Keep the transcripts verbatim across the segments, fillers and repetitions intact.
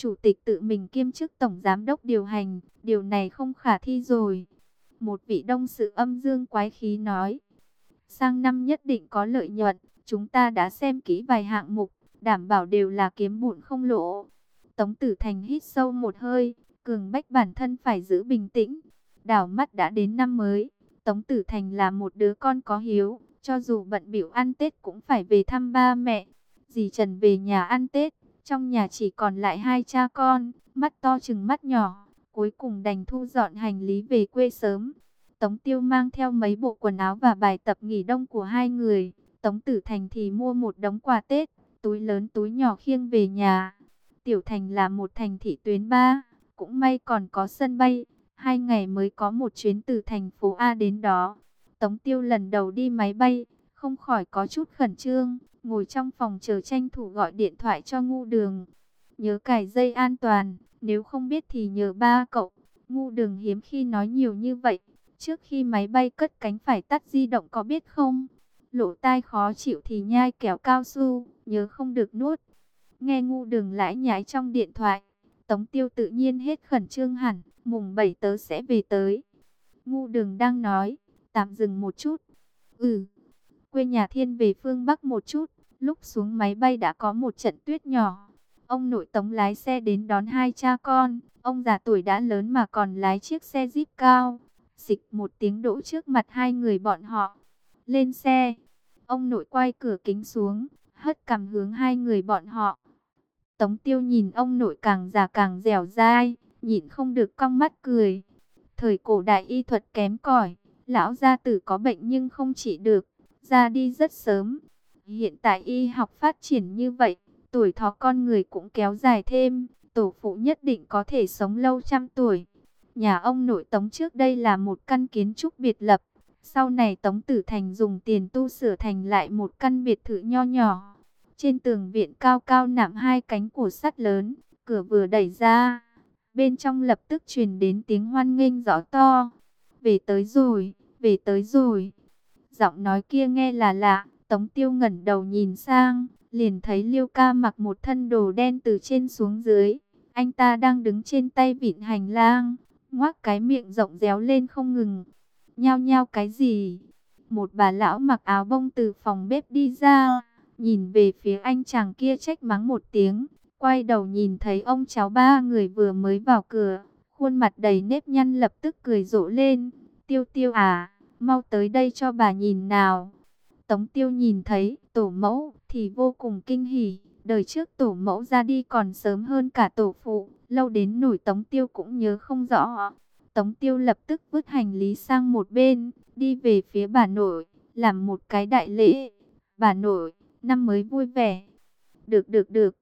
chủ tịch tự mình kiêm chức tổng giám đốc điều hành, điều này không khả thi rồi. Một vị đông sự âm dương quái khí nói, sang năm nhất định có lợi nhuận, chúng ta đã xem kỹ vài hạng mục, đảm bảo đều là kiếm bụn không lỗ. Tống Tử Thành hít sâu một hơi, cường bách bản thân phải giữ bình tĩnh. Đảo mắt đã đến năm mới, Tống Tử Thành là một đứa con có hiếu, cho dù bận bịu ăn Tết cũng phải về thăm ba mẹ. Dì Trần về nhà ăn Tết, trong nhà chỉ còn lại hai cha con, mắt to chừng mắt nhỏ, cuối cùng đành thu dọn hành lý về quê sớm. Tống Tiêu mang theo mấy bộ quần áo và bài tập nghỉ đông của hai người, Tống Tử Thành thì mua một đống quà Tết, túi lớn túi nhỏ khiêng về nhà. Tiểu Thành là một thành thị tuyến ba, cũng may còn có sân bay, hai ngày mới có một chuyến từ thành phố A đến đó. Tống Tiêu lần đầu đi máy bay, không khỏi có chút khẩn trương, ngồi trong phòng chờ tranh thủ gọi điện thoại cho Ngu Đường. Nhớ cài dây an toàn, nếu không biết thì nhờ ba cậu. Ngu Đường hiếm khi nói nhiều như vậy, trước khi máy bay cất cánh phải tắt di động có biết không? Lỗ tai khó chịu thì nhai kéo cao su, nhớ không được nuốt. Nghe Ngu Đường lải nhải trong điện thoại, Tống Tiêu tự nhiên hết khẩn trương hẳn, mùng bảy tớ sẽ về tới. Ngu Đường đang nói, tạm dừng một chút. Ừ, quê nhà thiên về phương Bắc một chút, lúc xuống máy bay đã có một trận tuyết nhỏ. Ông nội Tống lái xe đến đón hai cha con, ông già tuổi đã lớn mà còn lái chiếc xe Jeep cao. Xịch một tiếng đỗ trước mặt hai người bọn họ. Lên xe, ông nội quay cửa kính xuống, hất cằm hướng hai người bọn họ. Tống Tiêu nhìn ông nội càng già càng dẻo dai, nhịn không được cong mắt cười. Thời cổ đại y thuật kém cỏi, lão gia tử có bệnh nhưng không trị được, ra đi rất sớm. Hiện tại y học phát triển như vậy, tuổi thọ con người cũng kéo dài thêm, tổ phụ nhất định có thể sống lâu trăm tuổi. Nhà ông nội Tống trước đây là một căn kiến trúc biệt lập, sau này Tống Tử Thành dùng tiền tu sửa thành lại một căn biệt thự nho nhỏ. Trên tường viện cao cao nạm hai cánh cổ sắt lớn, cửa vừa đẩy ra, bên trong lập tức truyền đến tiếng hoan nghênh rõ to. Về tới rồi, về tới rồi. Giọng nói kia nghe là lạ, Tống Tiêu ngẩng đầu nhìn sang, liền thấy Liêu Ca mặc một thân đồ đen từ trên xuống dưới. Anh ta đang đứng trên tay vịn hành lang, ngoác cái miệng rộng réo lên không ngừng. Nhao nhao cái gì? Một bà lão mặc áo bông từ phòng bếp đi ra, nhìn về phía anh chàng kia trách mắng một tiếng, quay đầu nhìn thấy ông cháu ba người vừa mới vào cửa, khuôn mặt đầy nếp nhăn lập tức cười rộ lên. Tiêu Tiêu à, mau tới đây cho bà nhìn nào. Tống Tiêu nhìn thấy tổ mẫu thì vô cùng kinh hỉ, đời trước tổ mẫu ra đi còn sớm hơn cả tổ phụ, lâu đến nổi Tống Tiêu cũng nhớ không rõ. Tống Tiêu lập tức vứt hành lý sang một bên, đi về phía bà nội, làm một cái đại lễ. Bà nội, năm mới vui vẻ. Được được được.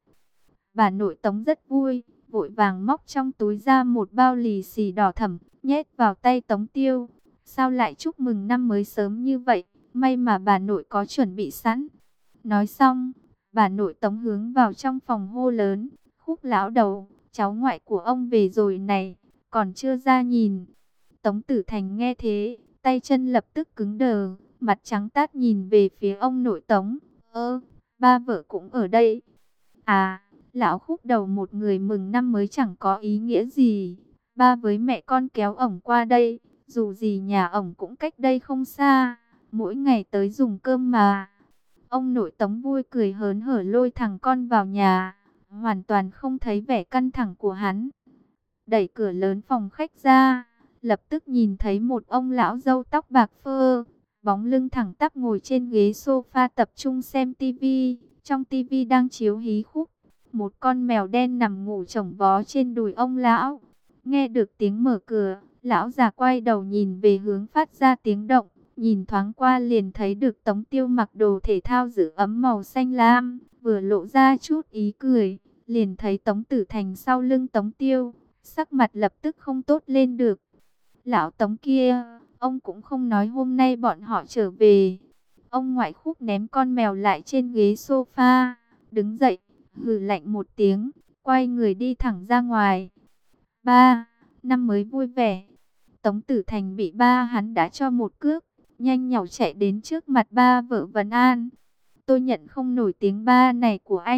Bà nội Tống rất vui, vội vàng móc trong túi ra một bao lì xì đỏ thẫm, nhét vào tay Tống Tiêu. Sao lại chúc mừng năm mới sớm như vậy, may mà bà nội có chuẩn bị sẵn. Nói xong, bà nội Tống hướng vào trong phòng hô lớn, Khúc lão đầu, cháu ngoại của ông về rồi này, còn chưa ra nhìn. Tống Tử Thành nghe thế, tay chân lập tức cứng đờ, mặt trắng tát nhìn về phía ông nội Tống. Ơ, ba vợ cũng ở đây. À, lão Khúc đầu một người mừng năm mới chẳng có ý nghĩa gì. Ba với mẹ con kéo ổng qua đây, dù gì nhà ổng cũng cách đây không xa, mỗi ngày tới dùng cơm mà. Ông nội Tống vui cười hớn hở lôi thằng con vào nhà, hoàn toàn không thấy vẻ căng thẳng của hắn. Đẩy cửa lớn phòng khách ra, lập tức nhìn thấy một ông lão râu tóc bạc phơ, bóng lưng thẳng tắp ngồi trên ghế sofa tập trung xem tivi. Trong tivi đang chiếu hí khúc, một con mèo đen nằm ngủ chồng vó trên đùi ông lão. Nghe được tiếng mở cửa, lão già quay đầu nhìn về hướng phát ra tiếng động, nhìn thoáng qua liền thấy được Tống Tiêu mặc đồ thể thao giữ ấm màu xanh lam, vừa lộ ra chút ý cười, liền thấy Tống Tử Thành sau lưng Tống Tiêu, sắc mặt lập tức không tốt lên được. Lão Tống kia, ông cũng không nói hôm nay bọn họ trở về. Ông ngoại Khúc ném con mèo lại trên ghế sofa, đứng dậy, hừ lạnh một tiếng, quay người đi thẳng ra ngoài. Ba, năm mới vui vẻ. Tống Tử Thành bị ba hắn đã cho một cước, nhanh nhảu chạy đến trước mặt ba vợ vấn an. Tôi nhận không nổi tiếng ba này của anh,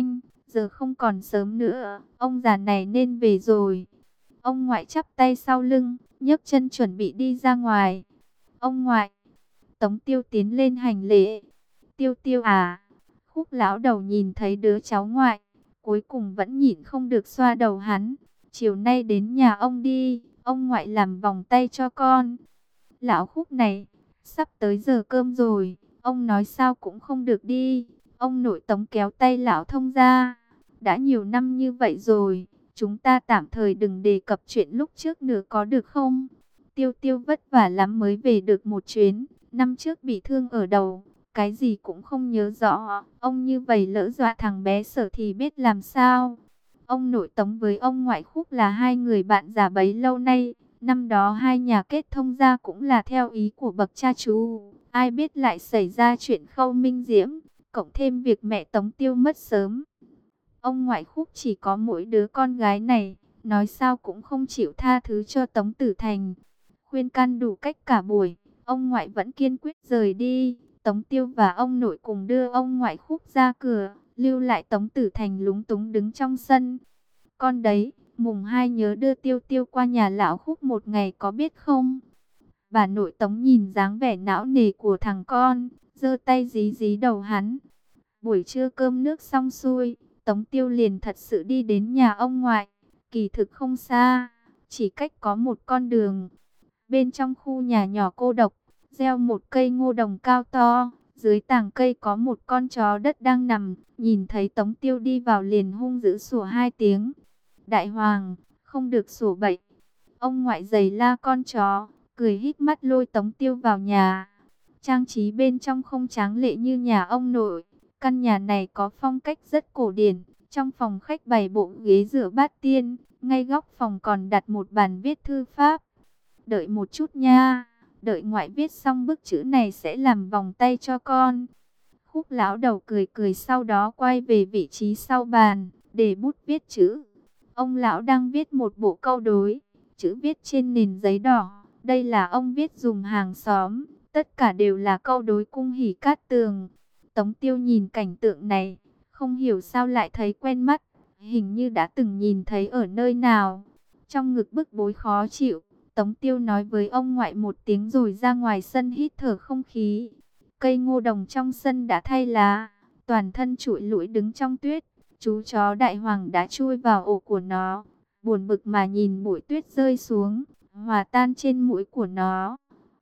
giờ không còn sớm nữa, ông già này nên về rồi. Ông ngoại chắp tay sau lưng, nhấc chân chuẩn bị đi ra ngoài. Ông ngoại, Tống Tiêu tiến lên hành lễ. Tiêu Tiêu à, Khúc lão đầu nhìn thấy đứa cháu ngoại, cuối cùng vẫn nhịn không được xoa đầu hắn. Chiều nay đến nhà ông đi, ông ngoại làm vòng tay cho con. Lão Khúc này, sắp tới giờ cơm rồi, ông nói sao cũng không được đi. Ông nội Tống kéo tay lão thông ra. Đã nhiều năm như vậy rồi, chúng ta tạm thời đừng đề cập chuyện lúc trước nữa có được không? Tiêu Tiêu vất vả lắm mới về được một chuyến, năm trước bị thương ở đầu, cái gì cũng không nhớ rõ. Ông như vậy lỡ dọa thằng bé Sở thì biết làm sao? Ông nội Tống với ông ngoại Khúc là hai người bạn già bấy lâu nay. Năm đó hai nhà kết thông ra cũng là theo ý của bậc cha chú. Ai biết lại xảy ra chuyện Khâu Minh Diễm, cộng thêm việc mẹ Tống Tiêu mất sớm. Ông ngoại Khúc chỉ có mỗi đứa con gái này, nói sao cũng không chịu tha thứ cho Tống Tử Thành. Khuyên can đủ cách cả buổi, ông ngoại vẫn kiên quyết rời đi. Tống Tiêu và ông nội cùng đưa ông ngoại Khúc ra cửa, lưu lại Tống Tử Thành lúng túng đứng trong sân. Con đấy, mùng hai nhớ đưa Tiêu Tiêu qua nhà lão Khúc một ngày có biết không? Bà nội Tống nhìn dáng vẻ não nề của thằng con, giơ tay dí dí đầu hắn. Buổi trưa cơm nước xong xuôi, Tống Tiêu liền thật sự đi đến nhà ông ngoại. Kỳ thực không xa, chỉ cách có một con đường. Bên trong khu nhà nhỏ cô độc, gieo một cây ngô đồng cao to. Dưới tàng cây có một con chó đất đang nằm. Nhìn thấy Tống Tiêu đi vào liền hung dữ sủa hai tiếng. Đại hoàng, không được sủa bậy. Ông ngoại giày la con chó, cười híp mắt lôi Tống Tiêu vào nhà. Trang trí bên trong không tráng lệ như nhà ông nội. Căn nhà này có phong cách rất cổ điển. Trong phòng khách bày bộ ghế rửa bát tiên. Ngay góc phòng còn đặt một bàn viết thư pháp. Đợi một chút nha. Đợi ngoại viết xong bức chữ này sẽ làm vòng tay cho con. Khúc lão đầu cười cười, sau đó quay về vị trí sau bàn, để bút viết chữ. Ông lão đang viết một bộ câu đối. Chữ viết trên nền giấy đỏ. Đây là ông viết dùng hàng xóm. Tất cả đều là câu đối cung hỉ cát tường. Tống Tiêu nhìn cảnh tượng này, không hiểu sao lại thấy quen mắt. Hình như đã từng nhìn thấy ở nơi nào. Trong ngực bức bối khó chịu, Tống Tiêu nói với ông ngoại một tiếng rồi ra ngoài sân hít thở không khí. Cây ngô đồng trong sân đã thay lá, toàn thân trụi lủi đứng trong tuyết. Chú chó đại hoàng đã chui vào ổ của nó, buồn bực mà nhìn bụi tuyết rơi xuống, hòa tan trên mũi của nó.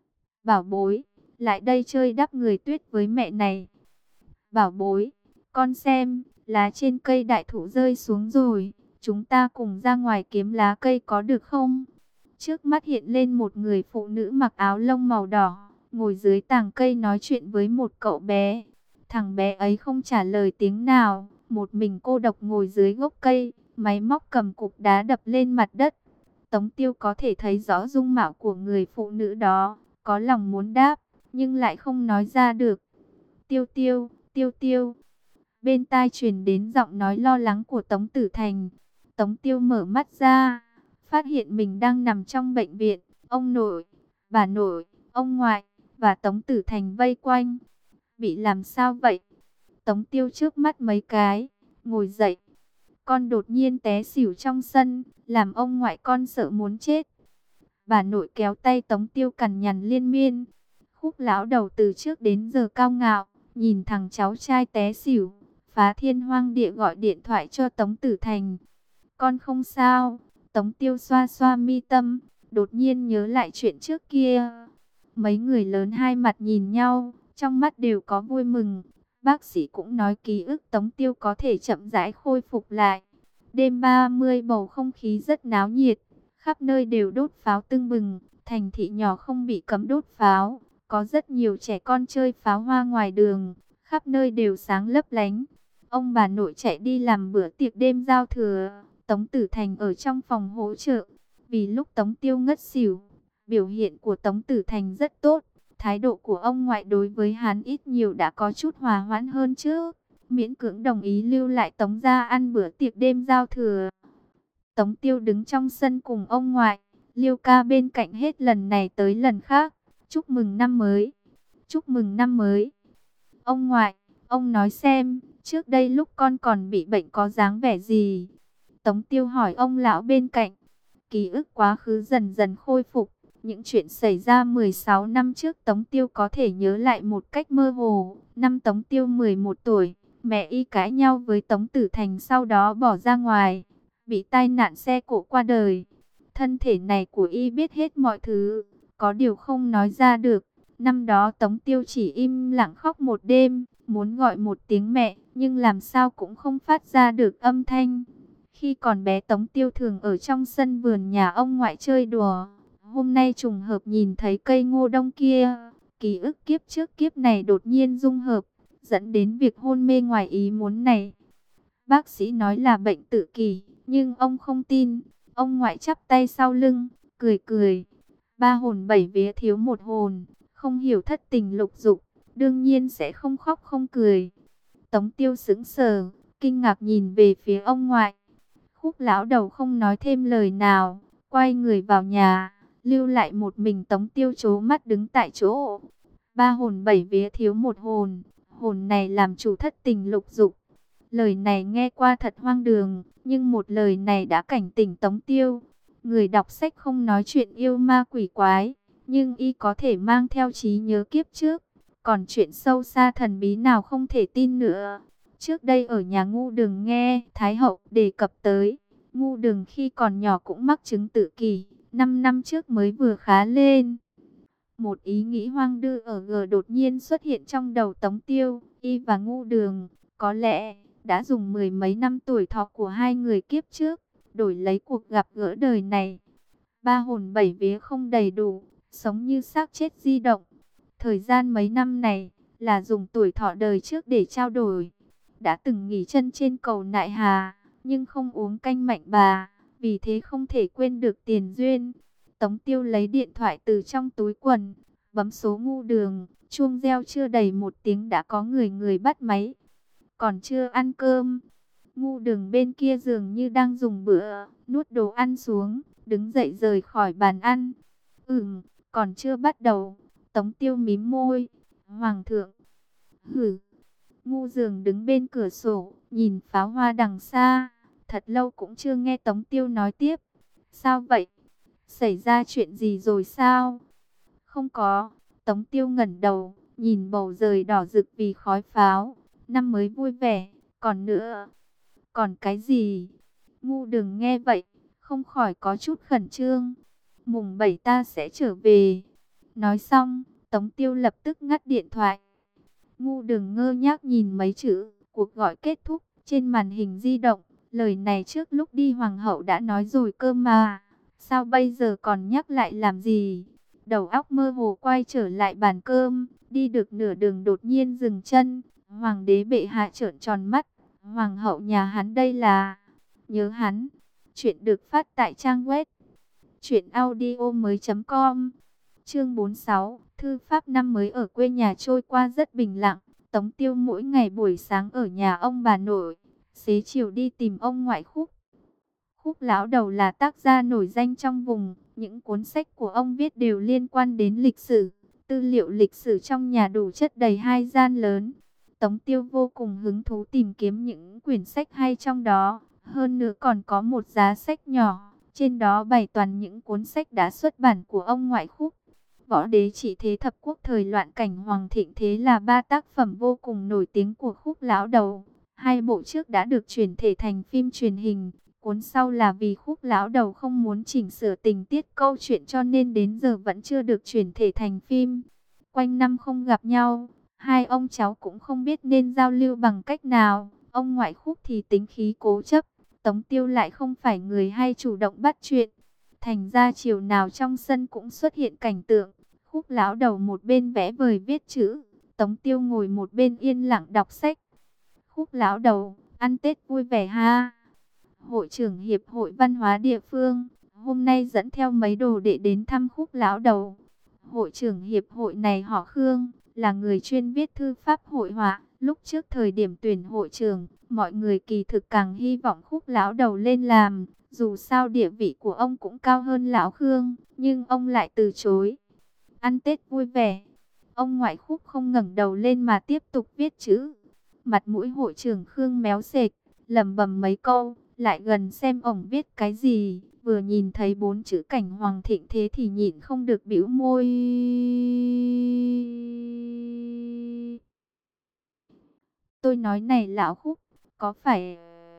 Bảo bối, lại đây chơi đắp người tuyết với mẹ này. Bảo bối, con xem, lá trên cây đại thụ rơi xuống rồi, chúng ta cùng ra ngoài kiếm lá cây có được không? Trước mắt hiện lên một người phụ nữ mặc áo lông màu đỏ, ngồi dưới tàng cây nói chuyện với một cậu bé. Thằng bé ấy không trả lời tiếng nào, một mình cô độc ngồi dưới gốc cây, máy móc cầm cục đá đập lên mặt đất. Tống Tiêu có thể thấy rõ dung mạo của người phụ nữ đó, có lòng muốn đáp, nhưng lại không nói ra được. Tiêu Tiêu, Tiêu Tiêu. Bên tai truyền đến giọng nói lo lắng của Tống Tử Thành. Tống Tiêu mở mắt ra, phát hiện mình đang nằm trong bệnh viện. Ông nội, bà nội, ông ngoại và Tống Tử Thành vây quanh. Bị làm sao vậy? Tống Tiêu trước mắt mấy cái, ngồi dậy. Con đột nhiên té xỉu trong sân, làm ông ngoại con sợ muốn chết. Bà nội kéo tay Tống Tiêu cằn nhằn liên miên. Khúc lão đầu từ trước đến giờ cao ngạo, nhìn thằng cháu trai té xỉu, phá thiên hoang địa gọi điện thoại cho Tống Tử Thành. Con không sao. Tống Tiêu xoa xoa mi tâm, đột nhiên nhớ lại chuyện trước kia. Mấy người lớn hai mặt nhìn nhau, trong mắt đều có vui mừng. Bác sĩ cũng nói ký ức Tống Tiêu có thể chậm rãi khôi phục lại. Đêm ba mươi bầu không khí rất náo nhiệt, khắp nơi đều đốt pháo tưng bừng. Thành thị nhỏ không bị cấm đốt pháo, có rất nhiều trẻ con chơi pháo hoa ngoài đường, khắp nơi đều sáng lấp lánh. Ông bà nội chạy đi làm bữa tiệc đêm giao thừa, Tống Tử Thành ở trong phòng hỗ trợ. Vì lúc Tống Tiêu ngất xỉu, biểu hiện của Tống Tử Thành rất tốt. Thái độ của ông ngoại đối với hắn ít nhiều đã có chút hòa hoãn hơn trước. Miễn cưỡng đồng ý lưu lại Tống gia ăn bữa tiệc đêm giao thừa. Tống Tiêu đứng trong sân cùng ông ngoại, Liêu ca bên cạnh hết lần này tới lần khác. Chúc mừng năm mới, chúc mừng năm mới. Ông ngoại, ông nói xem, Trước đây lúc con còn bị bệnh có dáng vẻ gì? Tống Tiêu hỏi ông lão bên cạnh. Ký ức quá khứ dần dần khôi phục. Những chuyện xảy ra mười sáu năm trước Tống Tiêu có thể nhớ lại một cách mơ hồ. Năm Tống Tiêu mười một tuổi, mẹ y cãi nhau với Tống Tử Thành, sau đó bỏ ra ngoài, bị tai nạn xe cộ qua đời. Thân thể này của y biết hết mọi thứ, có điều không nói ra được. Năm đó Tống Tiêu chỉ im lặng khóc một đêm, muốn gọi một tiếng mẹ, nhưng làm sao cũng không phát ra được âm thanh. Khi còn bé Tống Tiêu thường ở trong sân vườn nhà ông ngoại chơi đùa. Hôm nay trùng hợp nhìn thấy cây ngô đông kia, ký ức kiếp trước kiếp này đột nhiên dung hợp, dẫn đến việc hôn mê ngoài ý muốn này. Bác sĩ nói là bệnh tự kỷ, nhưng ông không tin. Ông ngoại chắp tay sau lưng, cười cười. Ba hồn bảy vía thiếu một hồn, không hiểu thất tình lục dục, đương nhiên sẽ không khóc không cười. Tống Tiêu sững sờ, kinh ngạc nhìn về phía ông ngoại. Khúc lão đầu không nói thêm lời nào, quay người vào nhà, lưu lại một mình Tống Tiêu trố mắt đứng tại chỗ. Ba hồn bảy vía thiếu một hồn, hồn này làm chủ thất tình lục dục. Lời này nghe qua thật hoang đường, nhưng một lời này đã cảnh tỉnh Tống Tiêu. Người đọc sách không nói chuyện yêu ma quỷ quái, nhưng y có thể mang theo trí nhớ kiếp trước. Còn chuyện sâu xa thần bí nào không thể tin nữa. Trước đây ở nhà Ngu Đường nghe Thái Hậu đề cập tới, Ngu Đường khi còn nhỏ cũng mắc chứng tự kỷ, năm năm trước mới vừa khá lên. Một ý nghĩ hoang đư ở gờ đột nhiên xuất hiện trong đầu Tống Tiêu. Y và Ngu Đường có lẽ đã dùng mười mấy năm tuổi thọ của hai người kiếp trước đổi lấy cuộc gặp gỡ đời này. Ba hồn bảy vía không đầy đủ, sống như xác chết di động. Thời gian mấy năm này là dùng tuổi thọ đời trước để trao đổi. Đã từng nghỉ chân trên cầu Nại Hà, nhưng không uống canh mạnh bà, vì thế không thể quên được tiền duyên. Tống Tiêu lấy điện thoại từ trong túi quần, bấm số Ngu Đường, chuông reo chưa đầy một tiếng đã có người người bắt máy. Còn chưa ăn cơm. Ngu Đường bên kia dường như đang dùng bữa, nuốt đồ ăn xuống, đứng dậy rời khỏi bàn ăn. Ừm, còn chưa bắt đầu. Tống Tiêu mím môi. Hoàng thượng. Hử. Ngu Đường đứng bên cửa sổ, nhìn pháo hoa đằng xa. Thật lâu cũng chưa nghe Tống Tiêu nói tiếp. Sao vậy? Xảy ra chuyện gì rồi sao? Không có. Tống Tiêu ngẩng đầu, nhìn bầu trời đỏ rực vì khói pháo. Năm mới vui vẻ. Còn nữa. Còn cái gì? Ngu Đường nghe vậy, không khỏi có chút khẩn trương. Mùng bảy ta sẽ trở về. Nói xong, Tống Tiêu lập tức ngắt điện thoại. Ngu Đường ngơ ngác nhìn mấy chữ, cuộc gọi kết thúc, trên màn hình di động. Lời này trước lúc đi Hoàng hậu đã nói rồi cơ mà. Sao bây giờ còn nhắc lại làm gì? Đầu óc mơ hồ quay trở lại bàn cơm, đi được nửa đường đột nhiên dừng chân. Hoàng đế bệ hạ trợn tròn mắt. Hoàng hậu nhà hắn đây là... Nhớ hắn. Chuyện được phát tại trang web truyệnaudiomoi chấm com. Chương bốn mươi sáu, thư pháp năm mới ở quê nhà trôi qua rất bình lặng. Tống Tiêu mỗi ngày buổi sáng ở nhà ông bà nội, xế chiều đi tìm ông ngoại Khúc. Khúc lão đầu là tác gia nổi danh trong vùng, những cuốn sách của ông viết đều liên quan đến lịch sử. Tư liệu lịch sử trong nhà đủ chất đầy hai gian lớn. Tống Tiêu vô cùng hứng thú tìm kiếm những quyển sách hay trong đó. Hơn nữa còn có một giá sách nhỏ, trên đó bày toàn những cuốn sách đã xuất bản của ông ngoại Khúc. Võ Đế Trị Thế Thập Quốc thời loạn cảnh Hoàng Thịnh Thế là ba tác phẩm vô cùng nổi tiếng của Khúc lão đầu. Hai bộ trước đã được chuyển thể thành phim truyền hình. Cuốn sau là vì Khúc lão đầu không muốn chỉnh sửa tình tiết câu chuyện cho nên đến giờ vẫn chưa được chuyển thể thành phim. Quanh năm không gặp nhau, hai ông cháu cũng không biết nên giao lưu bằng cách nào. Ông ngoại Khúc thì tính khí cố chấp, Tống Tiêu lại không phải người hay chủ động bắt chuyện. Thành ra chiều nào trong sân cũng xuất hiện cảnh tượng Khúc lão đầu một bên vẽ vời viết chữ, Tống Tiêu ngồi một bên yên lặng đọc sách. Khúc lão đầu, ăn Tết vui vẻ ha. Hội trưởng Hiệp hội Văn hóa địa phương hôm nay dẫn theo mấy đồ đệ đến thăm Khúc lão đầu. Hội trưởng hiệp hội này họ Khương, là người chuyên viết thư pháp hội họa. Lúc trước thời điểm tuyển hội trưởng, mọi người kỳ thực càng hy vọng Khúc lão đầu lên làm, dù sao địa vị của ông cũng cao hơn lão Khương, nhưng ông lại từ chối. Ăn Tết vui vẻ. Ông ngoại Khúc không ngẩng đầu lên mà tiếp tục viết chữ. Mặt mũi hội trưởng Khương méo sệt, lẩm bẩm mấy câu, lại gần xem ổng viết cái gì, vừa nhìn thấy bốn chữ cảnh hoàng thịnh thế thì nhịn không được bĩu môi. Tôi nói này lão Khúc, có phải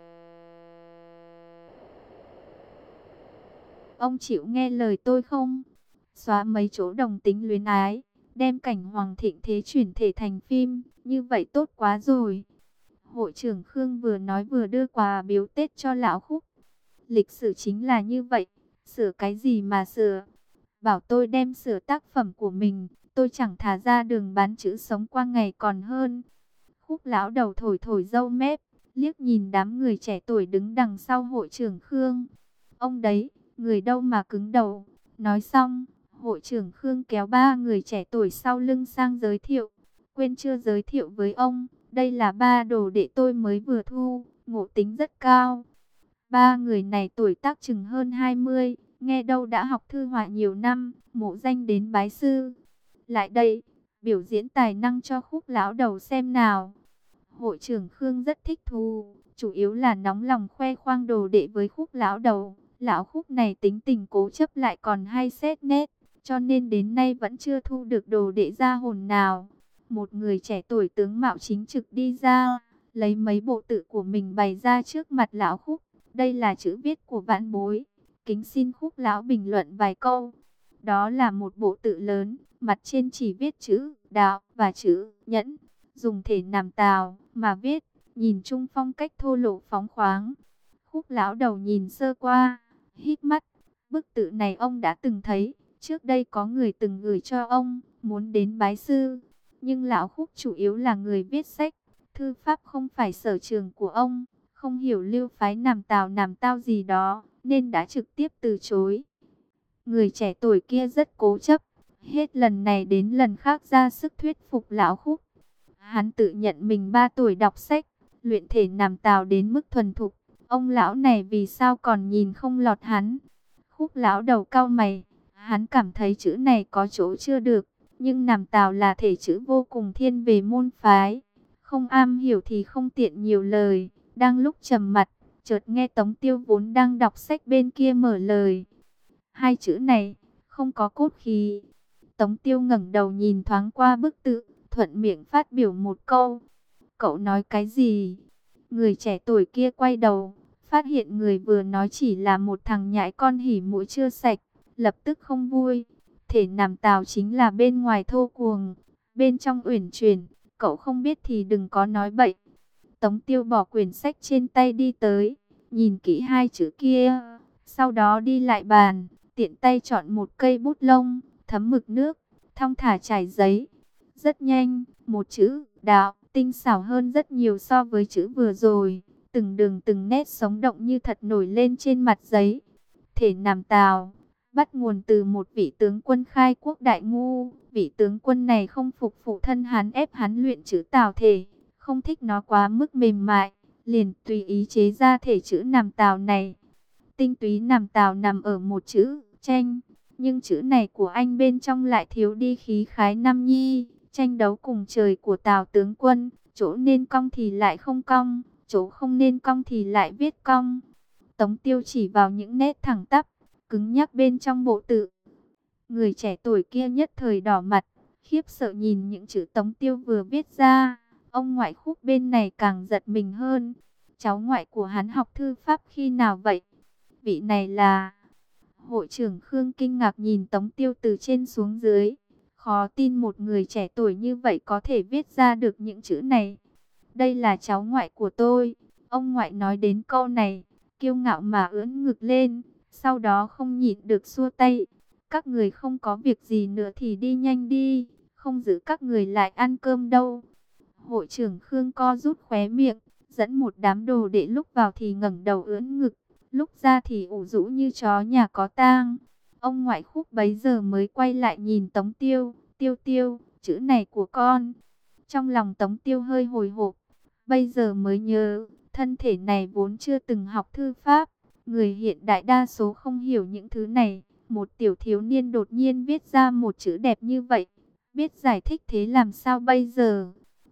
ông chịu nghe lời tôi không? Xóa mấy chỗ đồng tính luyến ái, đem cảnh hoàng thịnh thế chuyển thể thành phim, như vậy tốt quá rồi. Hội trưởng Khương vừa nói vừa đưa quà biếu Tết cho lão Khúc. Lịch sử chính là như vậy, sửa cái gì mà sửa? Bảo tôi đem sửa tác phẩm của mình, tôi chẳng thà ra đường bán chữ sống qua ngày còn hơn. Khúc lão đầu thổi thổi râu mép, liếc nhìn đám người trẻ tuổi đứng đằng sau hội trưởng Khương. Ông đấy, người đâu mà cứng đầu. Nói xong, hội trưởng Khương kéo ba người trẻ tuổi sau lưng sang giới thiệu. Quên chưa giới thiệu với ông, đây là ba đồ đệ tôi mới vừa thu, ngộ tính rất cao. Ba người này tuổi tác chừng hơn hai mươi, nghe đâu đã học thư họa nhiều năm, mộ danh đến bái sư. Lại đây, biểu diễn tài năng cho Khúc lão đầu xem nào. Hội trưởng Khương rất thích thú, chủ yếu là nóng lòng khoe khoang đồ đệ với Khúc lão đầu. Lão Khúc này tính tình cố chấp lại còn hay xét nét, cho nên đến nay vẫn chưa thu được đồ đệ ra hồn nào. Một người trẻ tuổi tướng mạo chính trực đi ra, lấy mấy bộ tự của mình bày ra trước mặt lão Khúc. Đây là chữ viết của vãn bối, kính xin Khúc lão bình luận vài câu. Đó là một bộ tự lớn, mặt trên chỉ viết chữ đạo và chữ nhẫn, dùng thể nằm tào mà viết, nhìn chung phong cách thô lỗ phóng khoáng. Khúc lão đầu nhìn sơ qua, hít mắt, bức tự này ông đã từng thấy, trước đây có người từng gửi cho ông, muốn đến bái sư. Nhưng lão Khúc chủ yếu là người viết sách, thư pháp không phải sở trường của ông, không hiểu lưu phái nằm tào nằm tao gì đó, nên đã trực tiếp từ chối. Người trẻ tuổi kia rất cố chấp, hết lần này đến lần khác ra sức thuyết phục lão Khúc. Hắn tự nhận mình ba tuổi đọc sách, luyện thể nằm tào đến mức thuần thục. Ông lão này vì sao còn nhìn không lọt hắn? Khúc lão đầu cau mày, hắn cảm thấy chữ này có chỗ chưa được, nhưng nằm tào là thể chữ vô cùng thiên về môn phái, không am hiểu thì không tiện nhiều lời. Đang lúc trầm mặt, chợt nghe Tống Tiêu vốn đang đọc sách bên kia mở lời. Hai chữ này không có cốt khí. Tống Tiêu ngẩng đầu nhìn thoáng qua bức tự, thuận miệng phát biểu một câu. Cậu nói cái gì? Người trẻ tuổi kia quay đầu, phát hiện người vừa nói chỉ là một thằng nhãi con hỉ mũi chưa sạch, lập tức không vui. Thể nằm tào chính là bên ngoài thô cuồng, bên trong uyển chuyển, cậu không biết thì đừng có nói bậy. Tống Tiêu bỏ quyển sách trên tay đi tới, nhìn kỹ hai chữ kia, sau đó đi lại bàn, tiện tay chọn một cây bút lông, thấm mực nước, thong thả trải giấy. Rất nhanh, một chữ đạo tinh xảo hơn rất nhiều so với chữ vừa rồi, từng đường từng nét sống động như thật nổi lên trên mặt giấy. Thể nằm tào bắt nguồn từ một vị tướng quân khai quốc đại ngu. Vị tướng quân này không phục phụ thân hắn ép hắn luyện chữ tào thể, không thích nó quá mức mềm mại, liền tùy ý chế ra thể chữ nằm tào này. Tinh túy nằm tào nằm ở một chữ tranh, nhưng chữ này của anh bên trong lại thiếu đi khí khái nam nhi, tranh đấu cùng trời của Tào tướng quân, chỗ nên cong thì lại không cong, chỗ không nên cong thì lại viết cong. Tống Tiêu chỉ vào những nét thẳng tắp, cứng nhắc bên trong bộ tự. Người trẻ tuổi kia nhất thời đỏ mặt, khiếp sợ nhìn những chữ Tống Tiêu vừa viết ra. Ông ngoại Khúc bên này càng giật mình hơn. Cháu ngoại của hắn học thư pháp khi nào vậy? Vị này là... Hội trưởng Khương kinh ngạc nhìn Tống Tiêu từ trên xuống dưới. Khó tin một người trẻ tuổi như vậy có thể viết ra được những chữ này. Đây là cháu ngoại của tôi. Ông ngoại nói đến câu này, kiêu ngạo mà ưỡn ngực lên, sau đó không nhịn được xua tay. Các người không có việc gì nữa thì đi nhanh đi, không giữ các người lại ăn cơm đâu. Hội trưởng Khương co rút khóe miệng, dẫn một đám đồ đệ lúc vào thì ngẩng đầu ưỡn ngực, lúc ra thì ủ rũ như chó nhà có tang. Ông ngoại Khúc bấy giờ mới quay lại nhìn Tống Tiêu. Tiêu Tiêu, chữ này của con. Trong lòng Tống Tiêu hơi hồi hộp, bây giờ mới nhớ, thân thể này vốn chưa từng học thư pháp. Người hiện đại đa số không hiểu những thứ này. Một tiểu thiếu niên đột nhiên viết ra một chữ đẹp như vậy, biết giải thích thế làm sao bây giờ?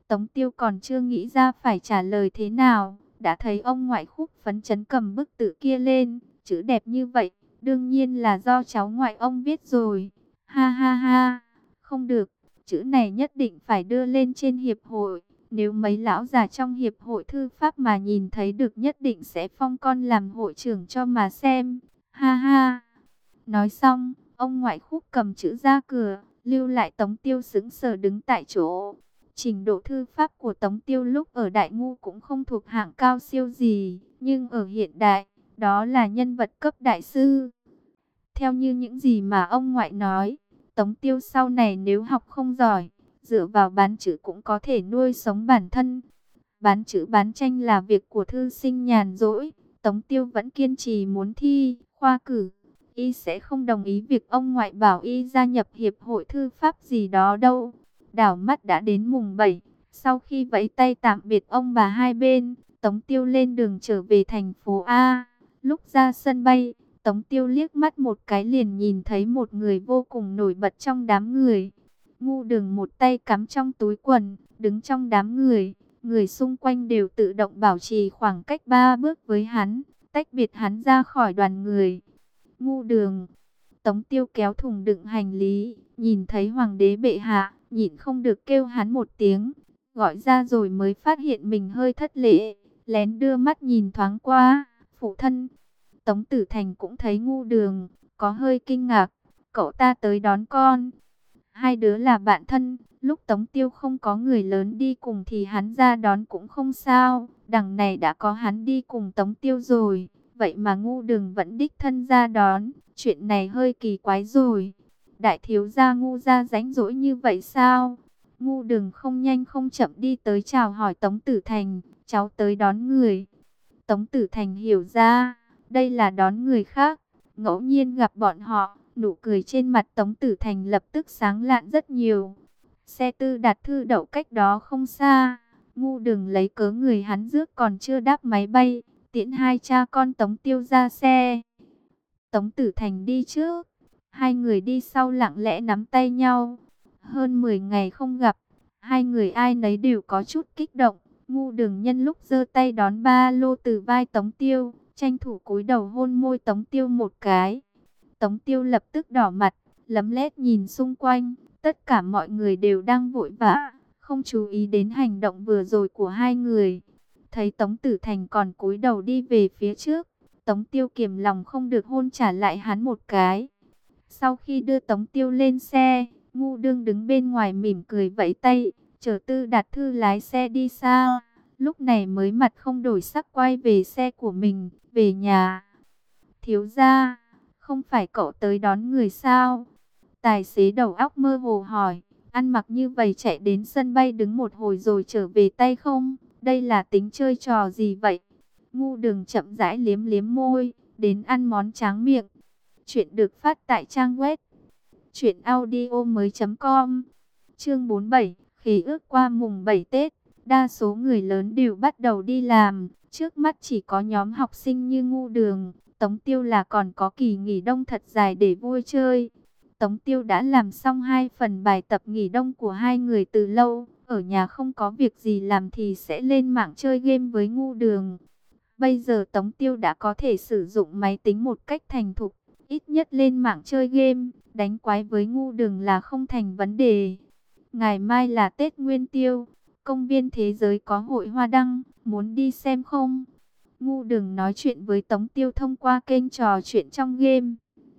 Tống Tiêu còn chưa nghĩ ra phải trả lời thế nào, đã thấy ông ngoại Khúc phấn chấn cầm bức tự kia lên, chữ đẹp như vậy, đương nhiên là do cháu ngoại ông viết rồi. Ha ha ha, không được, chữ này nhất định phải đưa lên trên hiệp hội, nếu mấy lão già trong hiệp hội thư pháp mà nhìn thấy được nhất định sẽ phong con làm hội trưởng cho mà xem. Ha ha. Nói xong, ông ngoại Khúc cầm chữ ra cửa, lưu lại Tống Tiêu sững sờ đứng tại chỗ. Trình độ thư pháp của Tống Tiêu lúc ở Đại Ngu cũng không thuộc hạng cao siêu gì, nhưng ở hiện đại, đó là nhân vật cấp đại sư. Theo như những gì mà ông ngoại nói, Tống Tiêu sau này nếu học không giỏi, dựa vào bán chữ cũng có thể nuôi sống bản thân. Bán chữ bán tranh là việc của thư sinh nhàn rỗi, Tống Tiêu vẫn kiên trì muốn thi, khoa cử. Y sẽ không đồng ý việc ông ngoại bảo y gia nhập hiệp hội thư pháp gì đó đâu. Đảo mắt đã đến mùng bảy, sau khi vẫy tay tạm biệt ông bà hai bên, Tống Tiêu lên đường trở về thành phố A. Lúc ra sân bay, Tống Tiêu liếc mắt một cái liền nhìn thấy một người vô cùng nổi bật trong đám người. Ngu Đường một tay cắm trong túi quần, đứng trong đám người, người xung quanh đều tự động bảo trì khoảng cách ba bước với hắn, tách biệt hắn ra khỏi đoàn người. Ngu Đường. Tống Tiêu kéo thùng đựng hành lý, nhìn thấy hoàng đế bệ hạ, nhịn không được kêu hắn một tiếng, gọi ra rồi mới phát hiện mình hơi thất lễ, lén đưa mắt nhìn thoáng qua, phụ thân. Tống Tử Thành cũng thấy Ngu Đường, có hơi kinh ngạc, cậu ta tới đón con. Hai đứa là bạn thân, lúc Tống Tiêu không có người lớn đi cùng thì hắn ra đón cũng không sao, đằng này đã có hắn đi cùng Tống Tiêu rồi. Vậy mà Ngu Đường vẫn đích thân ra đón, chuyện này hơi kỳ quái rồi. Đại thiếu gia Ngu gia rảnh rỗi như vậy sao? Ngu Đường không nhanh không chậm đi tới chào hỏi Tống Tử Thành, cháu tới đón người. Tống Tử Thành hiểu ra, đây là đón người khác, ngẫu nhiên gặp bọn họ, nụ cười trên mặt Tống Tử Thành lập tức sáng lạn rất nhiều. Xe tư đặt thư đậu cách đó không xa, Ngu Đường lấy cớ người hắn rước còn chưa đáp máy bay, tiễn hai cha con Tống Tiêu ra xe. Tống Tử Thành đi trước, hai người đi sau lặng lẽ nắm tay nhau. Hơn mười ngày không gặp, hai người ai nấy đều có chút kích động. Ngu Đường nhân lúc giơ tay đón ba lô từ vai Tống Tiêu, tranh thủ cúi đầu hôn môi Tống Tiêu một cái. Tống Tiêu lập tức đỏ mặt, lấm lét nhìn xung quanh, tất cả mọi người đều đang vội vã, không chú ý đến hành động vừa rồi của hai người. Thấy Tống Tử Thành còn cúi đầu đi về phía trước, Tống Tiêu kiềm lòng không được hôn trả lại hắn một cái. Sau khi đưa Tống Tiêu lên xe, Ngu Đương đứng bên ngoài mỉm cười vẫy tay, chờ Tư Đạt Thư lái xe đi xa. Lúc này mới mặt không đổi sắc quay về xe của mình, về nhà. Thiếu gia, không phải cậu tới đón người sao? Tài xế đầu óc mơ hồ hỏi, ăn mặc như vậy chạy đến sân bay đứng một hồi rồi trở về tay không? Đây là tính chơi trò gì vậy? Ngu Đường chậm rãi liếm liếm môi, đến ăn món tráng miệng. Chuyện được phát tại trang web truyện audio mới chấm com. Chương bốn mươi bảy, khế ước qua mùng bảy Tết, đa số người lớn đều bắt đầu đi làm, trước mắt chỉ có nhóm học sinh như Ngu Đường, Tống Tiêu là còn có kỳ nghỉ đông thật dài để vui chơi. Tống Tiêu đã làm xong hai phần bài tập nghỉ đông của hai người từ lâu, ở nhà không có việc gì làm thì sẽ lên mạng chơi game với Ngu Đường. Bây giờ Tống Tiêu đã có thể sử dụng máy tính một cách thành thục, ít nhất lên mạng chơi game, đánh quái với Ngu Đường là không thành vấn đề. Ngày mai là Tết Nguyên Tiêu, công viên thế giới có hội hoa đăng, muốn đi xem không? Ngu Đường nói chuyện với Tống Tiêu thông qua kênh trò chuyện trong game.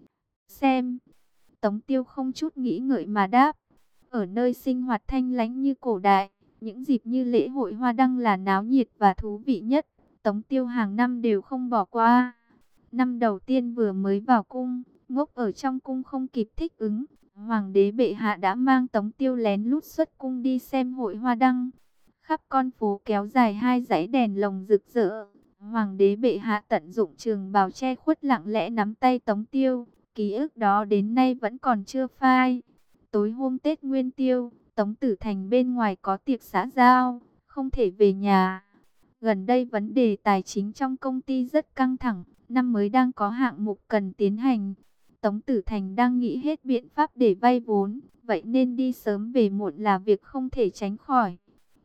Xem. Tống Tiêu không chút nghĩ ngợi mà đáp. Ở nơi sinh hoạt thanh lãnh như cổ đại, những dịp như lễ hội hoa đăng là náo nhiệt và thú vị nhất. Tống Tiêu hàng năm đều không bỏ qua. Năm đầu tiên vừa mới vào cung, ngốc ở trong cung không kịp thích ứng, Hoàng đế bệ hạ đã mang Tống Tiêu lén lút xuất cung đi xem hội hoa đăng. Khắp con phố kéo dài hai dãy đèn lồng rực rỡ. Hoàng đế bệ hạ tận dụng trường bào che khuất lặng lẽ nắm tay Tống Tiêu. Ký ức đó đến nay vẫn còn chưa phai. Tối hôm Tết Nguyên Tiêu, Tống Tử Thành bên ngoài có tiệc xã giao, không thể về nhà. Gần đây vấn đề tài chính trong công ty rất căng thẳng, năm mới đang có hạng mục cần tiến hành. Tống Tử Thành đang nghĩ hết biện pháp để vay vốn, vậy nên đi sớm về muộn là việc không thể tránh khỏi.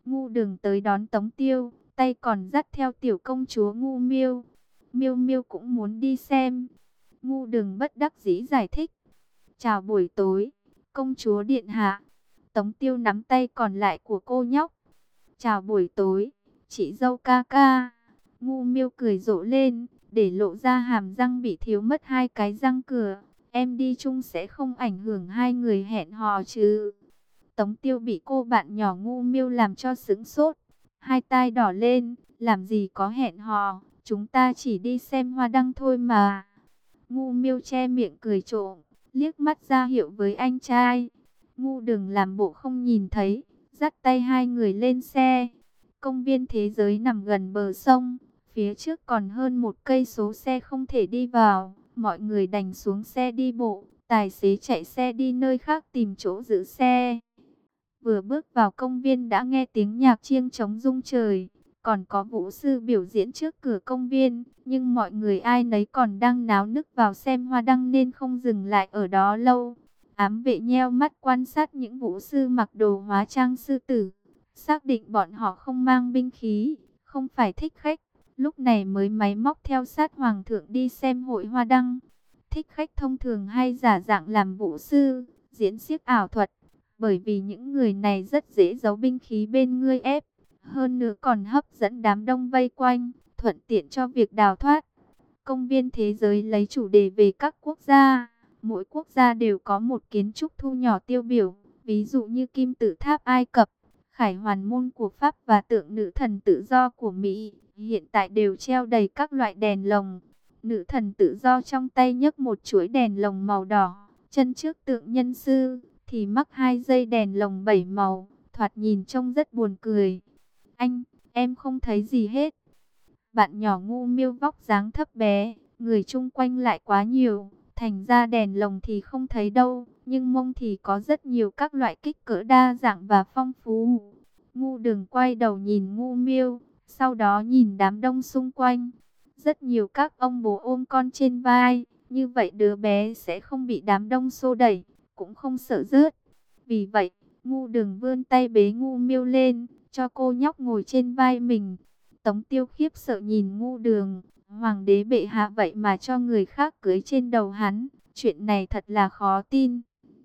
Ngu Đường tới đón Tống Tiêu, tay còn dắt theo tiểu công chúa Ngu Miêu. Miêu Miêu cũng muốn đi xem. Ngu Đường bất đắc dĩ giải thích. Chào buổi tối, công chúa điện hạ. Tống Tiêu nắm tay còn lại của cô nhóc. Chào buổi tối, chị dâu ca ca. Ngu Miêu cười rộ lên, để lộ ra hàm răng bị thiếu mất hai cái răng cửa. Em đi chung sẽ không ảnh hưởng hai người hẹn hò chứ? Tống Tiêu bị cô bạn nhỏ Ngu Miêu làm cho sững sốt, hai tai đỏ lên. Làm gì có hẹn hò, chúng ta chỉ đi xem hoa đăng thôi mà. Ngu Miêu che miệng cười trộm, liếc mắt ra hiệu với anh trai. Ngu Đường làm bộ không nhìn thấy, dắt tay hai người lên xe. Công viên thế giới nằm gần bờ sông, phía trước còn hơn một cây số xe không thể đi vào. Mọi người đành xuống xe đi bộ, tài xế chạy xe đi nơi khác tìm chỗ giữ xe. Vừa bước vào công viên đã nghe tiếng nhạc chiêng trống rung trời, còn có vũ sư biểu diễn trước cửa công viên, nhưng mọi người ai nấy còn đang náo nức vào xem hoa đăng nên không dừng lại ở đó lâu. Ám vệ nheo mắt quan sát những vũ sư mặc đồ hóa trang sư tử, xác định bọn họ không mang binh khí, không phải thích khách, lúc này mới máy móc theo sát hoàng thượng đi xem hội hoa đăng. Thích khách thông thường hay giả dạng làm vũ sư, diễn xiếc ảo thuật, bởi vì những người này rất dễ giấu binh khí bên người ép, hơn nữa còn hấp dẫn đám đông vây quanh, thuận tiện cho việc đào thoát. Công viên thế giới lấy chủ đề về các quốc gia, mỗi quốc gia đều có một kiến trúc thu nhỏ tiêu biểu, ví dụ như kim tự tháp Ai Cập, khải hoàn môn của Pháp và tượng nữ thần tự do của Mỹ, hiện tại đều treo đầy các loại đèn lồng. Nữ thần tự do trong tay nhấc một chuỗi đèn lồng màu đỏ, chân trước tượng nhân sư thì mắc hai dây đèn lồng bảy màu, thoạt nhìn trông rất buồn cười. Anh, em không thấy gì hết. Bạn nhỏ Ngu Miêu vóc dáng thấp bé, người chung quanh lại quá nhiều, thành ra đèn lồng thì không thấy đâu, nhưng mông thì có rất nhiều các loại kích cỡ đa dạng và phong phú. Ngu Đường quay đầu nhìn Ngu Miêu, sau đó nhìn đám đông xung quanh. Rất nhiều các ông bố ôm con trên vai, như vậy đứa bé sẽ không bị đám đông xô đẩy, cũng không sợ rớt. Vì vậy, Ngu Đường vươn tay bế Ngu Miêu lên, cho cô nhóc ngồi trên vai mình. Tống Tiêu khiếp sợ nhìn Ngu Đường, hoàng đế bệ hạ vậy mà cho người khác cưới trên đầu hắn, chuyện này thật là khó tin.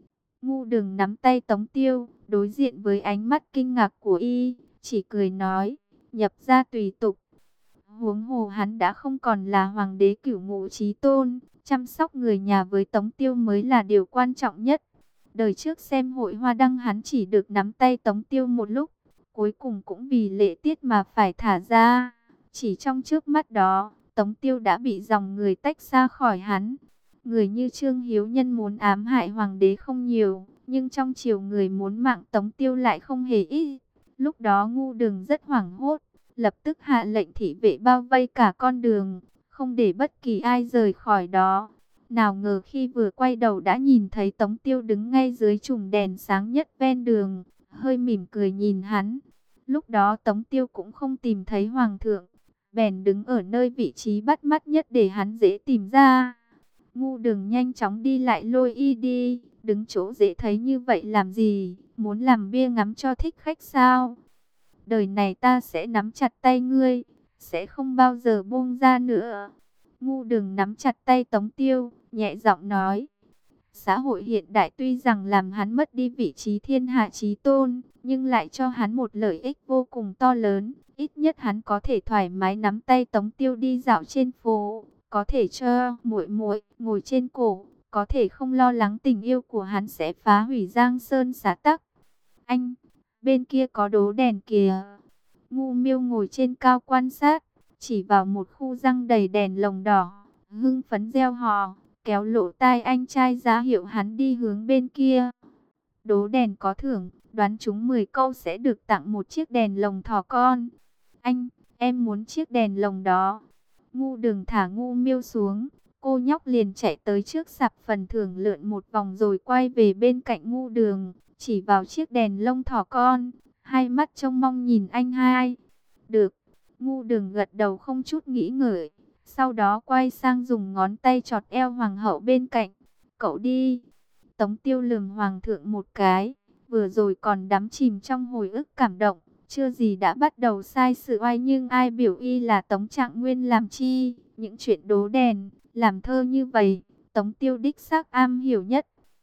Ngu Đường nắm tay Tống Tiêu, đối diện với ánh mắt kinh ngạc của y, chỉ cười nói, nhập gia tùy tục. Huống hồ hắn đã không còn là hoàng đế cửu ngũ chí tôn, chăm sóc người nhà với Tống Tiêu mới là điều quan trọng nhất. Đời trước xem hội hoa đăng hắn chỉ được nắm tay Tống Tiêu một lúc, cuối cùng cũng vì lễ tiết mà phải thả ra. Chỉ trong trước mắt đó, Tống Tiêu đã bị dòng người tách xa khỏi hắn. Người như Trương Hiếu Nhân muốn ám hại hoàng đế không nhiều, nhưng trong triều người muốn mạng Tống Tiêu lại không hề ít. Lúc đó Ngu Đường rất hoảng hốt, lập tức hạ lệnh thị vệ bao vây cả con đường, không để bất kỳ ai rời khỏi đó. Nào ngờ khi vừa quay đầu đã nhìn thấy Tống Tiêu đứng ngay dưới chùm đèn sáng nhất ven đường, hơi mỉm cười nhìn hắn. Lúc đó Tống Tiêu cũng không tìm thấy hoàng thượng, bèn đứng ở nơi vị trí bắt mắt nhất để hắn dễ tìm ra. Ngu Đường nhanh chóng đi lại lôi y đi, đứng chỗ dễ thấy như vậy làm gì, muốn làm bia ngắm cho thích khách sao? Đời này ta sẽ nắm chặt tay ngươi, sẽ không bao giờ buông ra nữa. Ngu Đường nắm chặt tay Tống Tiêu, nhẹ giọng nói. Xã hội hiện đại tuy rằng làm hắn mất đi vị trí thiên hạ chí tôn, nhưng lại cho hắn một lợi ích vô cùng to lớn. Ít nhất hắn có thể thoải mái nắm tay Tống Tiêu đi dạo trên phố, có thể cho muội muội ngồi trên cổ, có thể không lo lắng tình yêu của hắn sẽ phá hủy Giang Sơn xã tắc. Anh, bên kia có đố đèn kìa. Ngu Miêu ngồi trên cao quan sát, chỉ vào một khu răng đầy đèn lồng đỏ, hưng phấn reo hò, kéo lỗ tai anh trai ra hiệu hắn đi hướng bên kia. Đố đèn có thưởng, đoán trúng mười câu sẽ được tặng một chiếc đèn lồng thỏ con. Anh, em muốn chiếc đèn lồng đó. Ngu Đường thả Ngu Miêu xuống, cô nhóc liền chạy tới trước sạp phần thưởng lượn một vòng rồi quay về bên cạnh Ngu Đường, chỉ vào chiếc đèn lông thỏ con, hai mắt trông mong nhìn anh hai. Được, Ngu Đường gật đầu không chút nghĩ ngợi, sau đó quay sang dùng ngón tay chọt eo hoàng hậu bên cạnh. Cậu đi. Tống Tiêu lườm hoàng thượng một cái, vừa rồi còn đắm chìm trong hồi ức cảm động, chưa gì đã bắt đầu sai sự oai, nhưng ai biểu y là Tống Trạng Nguyên làm chi? Những chuyện đố đèn, làm thơ như vậy, Tống Tiêu đích xác am hiểu nhất.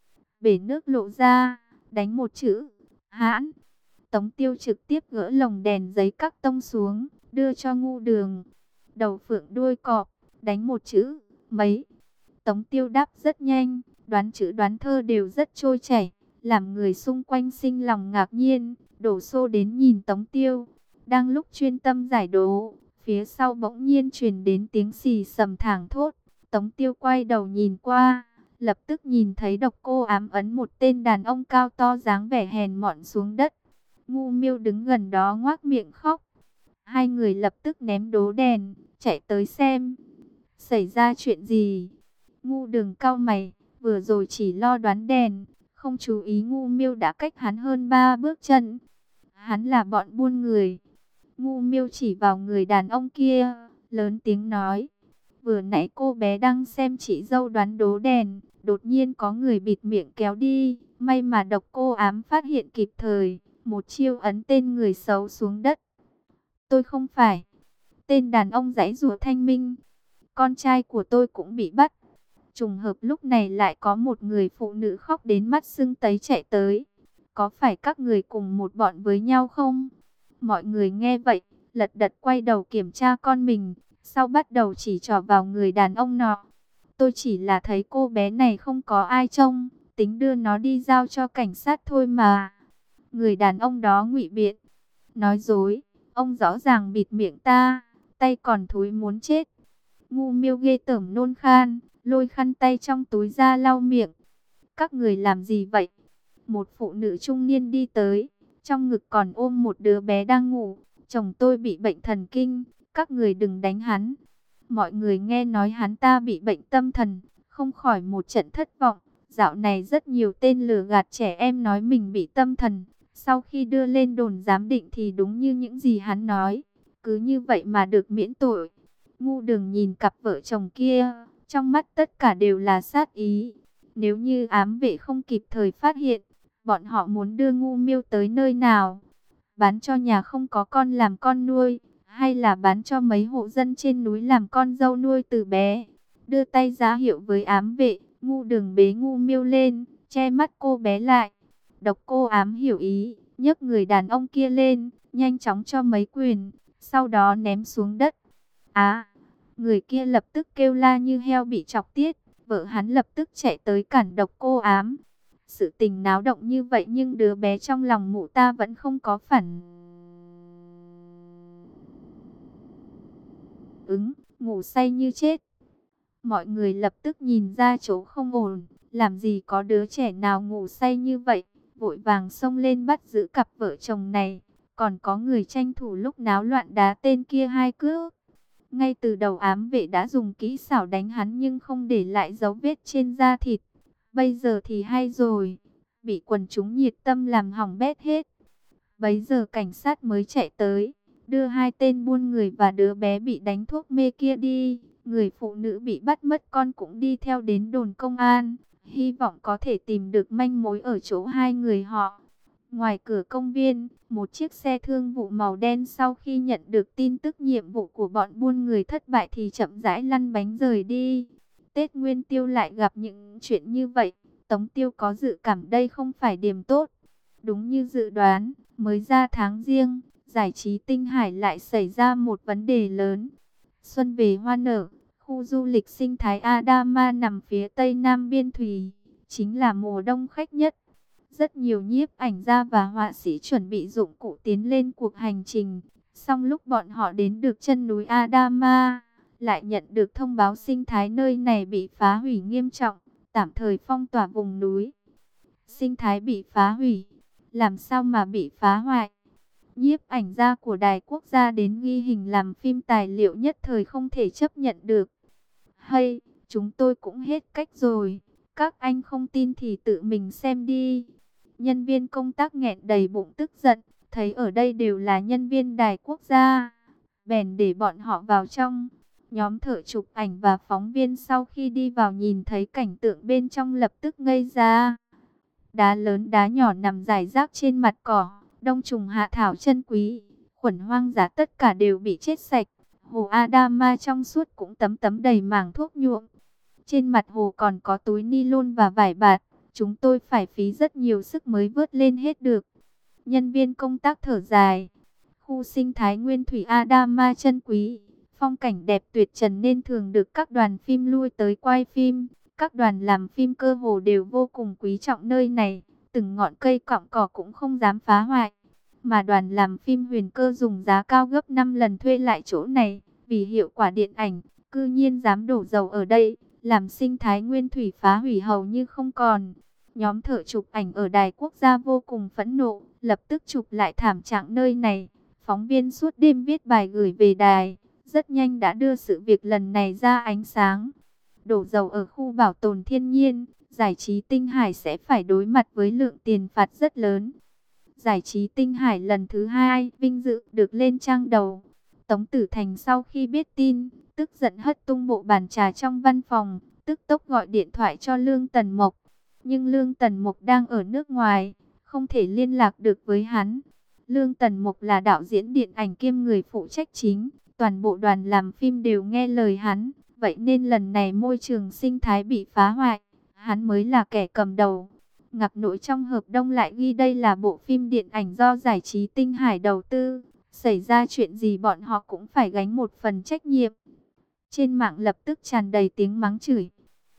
Bể nước lộ ra, đánh một chữ, hãn. Tống Tiêu trực tiếp gỡ lồng đèn giấy các tông xuống, đưa cho Ngu Đường. Đầu phượng đuôi cọp, đánh một chữ, mấy. Tống Tiêu đáp rất nhanh, đoán chữ đoán thơ đều rất trôi chảy, làm người xung quanh sinh lòng ngạc nhiên, đổ xô đến nhìn Tống Tiêu. Đang lúc chuyên tâm giải đố, phía sau bỗng nhiên truyền đến tiếng xì sầm thảng thốt. Tống Tiêu quay đầu nhìn qua, lập tức nhìn thấy Độc Cô Ám ấn một tên đàn ông cao to dáng vẻ hèn mọn xuống đất. Ngu Miêu đứng gần đó ngoác miệng khóc. Hai người lập tức ném đố đèn, chạy tới xem. Xảy ra chuyện gì? Ngu Đường cau mày, vừa rồi chỉ lo đoán đèn, không chú ý Ngu Miêu đã cách hắn hơn ba bước chân. Hắn là bọn buôn người. Ngu Miêu chỉ vào người đàn ông kia, lớn tiếng nói. Vừa nãy cô bé đang xem chị dâu đoán đố đèn, đột nhiên có người bịt miệng kéo đi. May mà Độc Cô Ám phát hiện kịp thời, một chiêu ấn tên người xấu xuống đất. Tôi không phải. Tên đàn ông giãy giụa thanh minh. Con trai của tôi cũng bị bắt. Trùng hợp lúc này lại có một người phụ nữ khóc đến mắt sưng tấy chạy tới. Có phải các người cùng một bọn với nhau không? Mọi người nghe vậy, lật đật quay đầu kiểm tra con mình, sau bắt đầu chỉ trỏ vào người đàn ông nọ. Tôi chỉ là thấy cô bé này không có ai trông, tính đưa nó đi giao cho cảnh sát thôi mà. Người đàn ông đó ngụy biện, nói dối, ông rõ ràng bịt miệng ta, tay còn thúi muốn chết. Ngu Miêu ghê tởm nôn khan, lôi khăn tay trong túi ra lau miệng. Các người làm gì vậy? Một phụ nữ trung niên đi tới, trong ngực còn ôm một đứa bé đang ngủ. Chồng tôi bị bệnh thần kinh, các người đừng đánh hắn. Mọi người nghe nói hắn ta bị bệnh tâm thần, không khỏi một trận thất vọng. Dạo này rất nhiều tên lừa gạt trẻ em nói mình bị tâm thần. Sau khi đưa lên đồn giám định thì đúng như những gì hắn nói. Cứ như vậy mà được miễn tội. Ngu Đường nhìn cặp vợ chồng kia, trong mắt tất cả đều là sát ý. Nếu như ám vệ không kịp thời phát hiện, bọn họ muốn đưa Ngu Miêu tới nơi nào? Bán cho nhà không có con làm con nuôi, hay là bán cho mấy hộ dân trên núi làm con dâu nuôi từ bé? Đưa tay ra hiệu với ám vệ, Ngu Đường bế Ngu Miêu lên, che mắt cô bé lại. Độc Cô Ám hiểu ý, nhấc người đàn ông kia lên, nhanh chóng cho mấy quyền, sau đó ném xuống đất. Á, người kia lập tức kêu la như heo bị chọc tiết, vợ hắn lập tức chạy tới cản Độc Cô Ám. Sự tình náo động như vậy nhưng đứa bé trong lòng mụ ta vẫn không có phản ứng, ngủ say như chết. Mọi người lập tức nhìn ra chỗ không ổn, làm gì có đứa trẻ nào ngủ say như vậy, vội vàng xông lên bắt giữ cặp vợ chồng này. Còn có người tranh thủ lúc náo loạn đá tên kia hai cước. Ngay từ đầu ám vệ đã dùng kỹ xảo đánh hắn nhưng không để lại dấu vết trên da thịt. Bây giờ thì hay rồi, bị quần chúng nhiệt tâm làm hỏng bét hết. Bấy giờ cảnh sát mới chạy tới, đưa hai tên buôn người và đứa bé bị đánh thuốc mê kia đi. Người phụ nữ bị bắt mất con cũng đi theo đến đồn công an, hy vọng có thể tìm được manh mối ở chỗ hai người họ. Ngoài cửa công viên, một chiếc xe thương vụ màu đen sau khi nhận được tin tức nhiệm vụ của bọn buôn người thất bại thì chậm rãi lăn bánh rời đi. Tết Nguyên Tiêu lại gặp những chuyện như vậy, Tống Tiêu có dự cảm đây không phải điểm tốt. Đúng như dự đoán, mới ra tháng Giêng, giải trí Tinh Hải lại xảy ra một vấn đề lớn. Xuân về hoa nở, khu du lịch sinh thái Adama nằm phía tây nam biên thùy, chính là mùa đông khách nhất. Rất nhiều nhiếp ảnh gia và họa sĩ chuẩn bị dụng cụ tiến lên cuộc hành trình. Song lúc bọn họ đến được chân núi Adama, lại nhận được thông báo sinh thái nơi này bị phá hủy nghiêm trọng, tạm thời phong tỏa vùng núi. Sinh thái bị phá hủy, làm sao mà bị phá hoại? Nhiếp ảnh gia của đài quốc gia đến ghi hình làm phim tài liệu nhất thời không thể chấp nhận được. Hay, chúng tôi cũng hết cách rồi, các anh không tin thì tự mình xem đi. Nhân viên công tác nghẹn đầy bụng tức giận, thấy ở đây đều là nhân viên đài quốc gia, bèn để bọn họ vào trong. Nhóm thợ chụp ảnh và phóng viên sau khi đi vào nhìn thấy cảnh tượng bên trong lập tức ngây ra. Đá lớn đá nhỏ nằm rải rác trên mặt cỏ, đông trùng hạ thảo chân quý, khuẩn hoang dã tất cả đều bị chết sạch. Hồ Adama trong suốt cũng tấm tấm đầy mảng thuốc nhuộm. Trên mặt hồ còn có túi ni lông và vải bạt. Chúng tôi phải phí rất nhiều sức mới vớt lên hết được. Nhân viên công tác thở dài. Khu sinh thái nguyên thủy Adama chân quý, phong cảnh đẹp tuyệt trần nên thường được các đoàn phim lui tới quay phim. Các đoàn làm phim cơ hồ đều vô cùng quý trọng nơi này. Từng ngọn cây cọng cỏ cũng không dám phá hoại. Mà đoàn làm phim Huyền Cơ dùng giá cao gấp năm lần thuê lại chỗ này. Vì hiệu quả điện ảnh, cư nhiên dám đổ dầu ở đây, làm sinh thái nguyên thủy phá hủy hầu như không còn. Nhóm thợ chụp ảnh ở đài quốc gia vô cùng phẫn nộ, lập tức chụp lại thảm trạng nơi này. Phóng viên suốt đêm viết bài gửi về đài, rất nhanh đã đưa sự việc lần này ra ánh sáng. Đổ dầu ở khu bảo tồn thiên nhiên, giải trí Tinh Hải sẽ phải đối mặt với lượng tiền phạt rất lớn. Giải trí Tinh Hải lần thứ hai, vinh dự được lên trang đầu. Tống Tử Thành sau khi biết tin, tức giận hất tung bộ bàn trà trong văn phòng, tức tốc gọi điện thoại cho Lương Tần Mộc. Nhưng Lương Tần Mộc đang ở nước ngoài, không thể liên lạc được với hắn. Lương Tần Mộc là đạo diễn điện ảnh kiêm người phụ trách chính, toàn bộ đoàn làm phim đều nghe lời hắn. Vậy nên lần này môi trường sinh thái bị phá hoại, hắn mới là kẻ cầm đầu. Ngạc nổi trong hợp đồng lại ghi đây là bộ phim điện ảnh do giải trí Tinh Hải đầu tư. Xảy ra chuyện gì bọn họ cũng phải gánh một phần trách nhiệm. Trên mạng lập tức tràn đầy tiếng mắng chửi.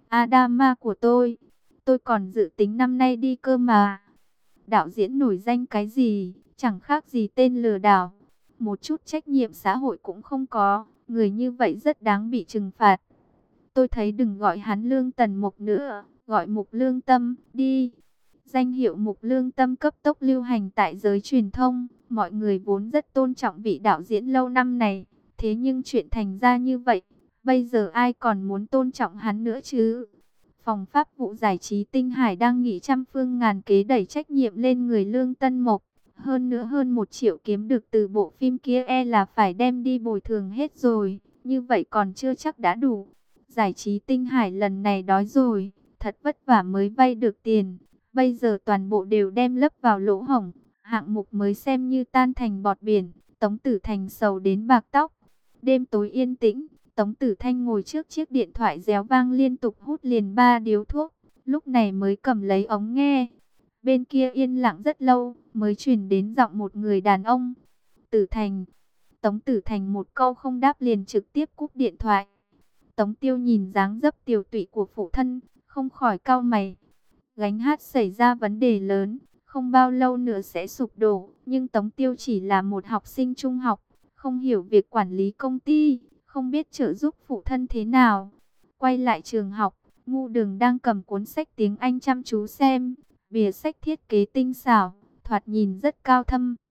Adama của tôi, tôi còn dự tính năm nay đi cơ mà. Đạo diễn nổi danh cái gì, chẳng khác gì tên lừa đảo. Một chút trách nhiệm xã hội cũng không có, người như vậy rất đáng bị trừng phạt. Tôi thấy đừng gọi hắn Lương Tần Mục nữa, gọi Mục Lương Tâm đi. Danh hiệu Mục Lương Tâm cấp tốc lưu hành tại giới truyền thông. Mọi người vốn rất tôn trọng vị đạo diễn lâu năm này. Thế nhưng chuyện thành ra như vậy, bây giờ ai còn muốn tôn trọng hắn nữa chứ? Phòng pháp vụ giải trí Tinh Hải đang nghĩ trăm phương ngàn kế đẩy trách nhiệm lên người Lương Tân Mộc. Hơn nữa hơn một triệu kiếm được từ bộ phim kia e là phải đem đi bồi thường hết rồi. Như vậy còn chưa chắc đã đủ. Giải trí Tinh Hải lần này đói rồi, thật vất vả mới vay được tiền. Bây giờ toàn bộ đều đem lấp vào lỗ hổng. Hạng mục mới xem như tan thành bọt biển. Tống Tử Thành sầu đến bạc tóc. Đêm tối yên tĩnh, Tống Tử Thanh ngồi trước chiếc điện thoại réo vang liên tục hút liền ba điếu thuốc. Lúc này mới cầm lấy ống nghe. Bên kia yên lặng rất lâu, mới truyền đến giọng một người đàn ông. Tử Thành. Tống Tử Thành một câu không đáp liền trực tiếp cúp điện thoại. Tống Tiêu nhìn dáng dấp tiều tụy của phụ thân, không khỏi cau mày. Gánh hát xảy ra vấn đề lớn, không bao lâu nữa sẽ sụp đổ. Nhưng Tống Tiêu chỉ là một học sinh trung học, không hiểu việc quản lý công ty, không biết trợ giúp phụ thân thế nào. Quay lại trường học, Ngu Đường đang cầm cuốn sách tiếng Anh chăm chú xem. Bìa sách thiết kế tinh xảo, thoạt nhìn rất cao thâm.